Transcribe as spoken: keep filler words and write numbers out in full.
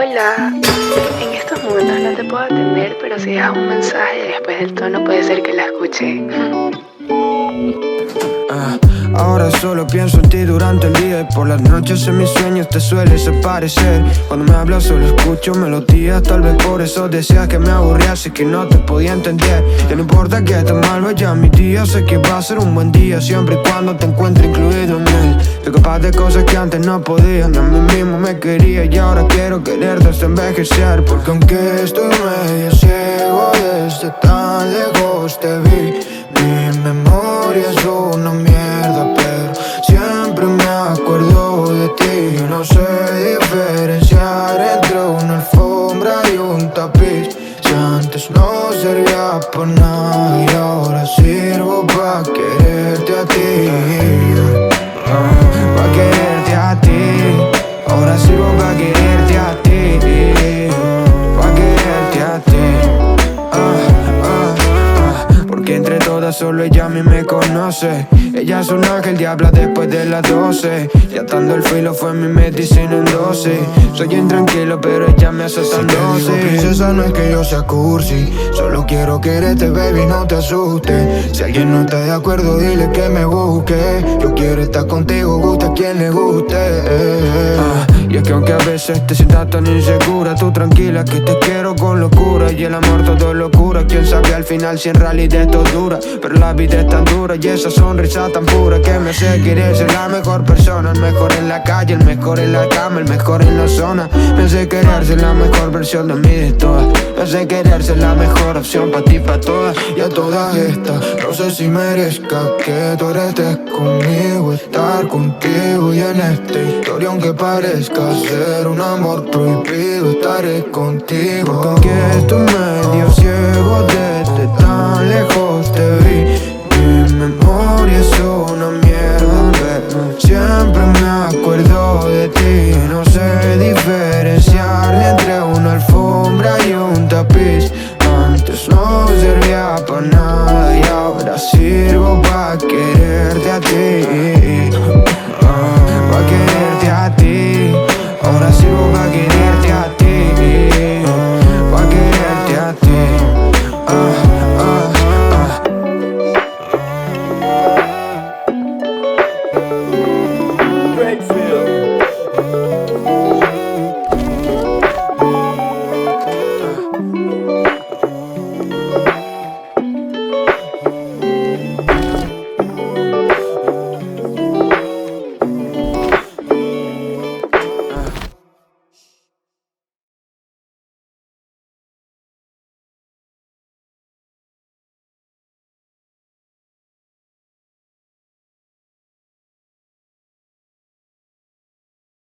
Hola, en estos momentos no te puedo atender, pero si dejas un mensaje después del tono puede ser que la escuche. Ah, ahora solo pienso en ti durante el día y por las noches en mis sueños te sueles aparecer. Cuando me hablas solo escucho melodías, tal vez por eso decías que me aburrías y que no te podía entender. Que no importa que te mal vaya mi día, sé que va a ser un buen día siempre y cuando te encuentre incluido en él. Soy capaz de cosas que antes no podía, ni a mí mismo me quería y ahora quiero quererte hasta envejecer. Porque aunque estoy medio ciego desde tan lejos te vi, mi memoria es una mierda, pero siempre me acuerdo de ti. No sé diferenciar entre una alfombra y un tapiz. Si antes no servía para nada y ahora sirvo pa' quererte a ti. uh, Pa' quererte a ti. Ahora sirvo pa' quererte a ti. Pa' quererte a ti. uh, uh, uh, Porque entre todas solo ella a mí me conoce. Ella es un ángel, diabla después de las doce. Y atando el filo fue mi medicina en doce. Soy intranquilo pero ella me hace tan doce. Princesa, no es que yo sea cursi, solo quiero quererte, baby, no te asustes. Si alguien no está de acuerdo, dile que me busque. Yo quiero estar contigo, gusta a quien le guste. ah, Y es que aunque a veces te sientas tan insegura, tú tranquila que te quiero con locura. Y el amor todo es locura, quién sabe al final si en realidad esto dura. Pero la vida es tan dura y esa sonrisa tan pura que me hace querer ser la mejor persona. El mejor en la calle, el mejor en la cama, el mejor en la zona. Me hace querer ser la mejor versión de mí de todas. Me hace querer ser la mejor opción pa' ti, pa' todas. Y a todas estas, no sé si merezca que tú estés conmigo, estar contigo. Y en esta historia, aunque parezca ser un amor prohibido, estaré contigo. Porque aunque estoy medio ciego desde tan lejos te vi, mi memoria es una mierda, pero siempre me acuerdo de ti.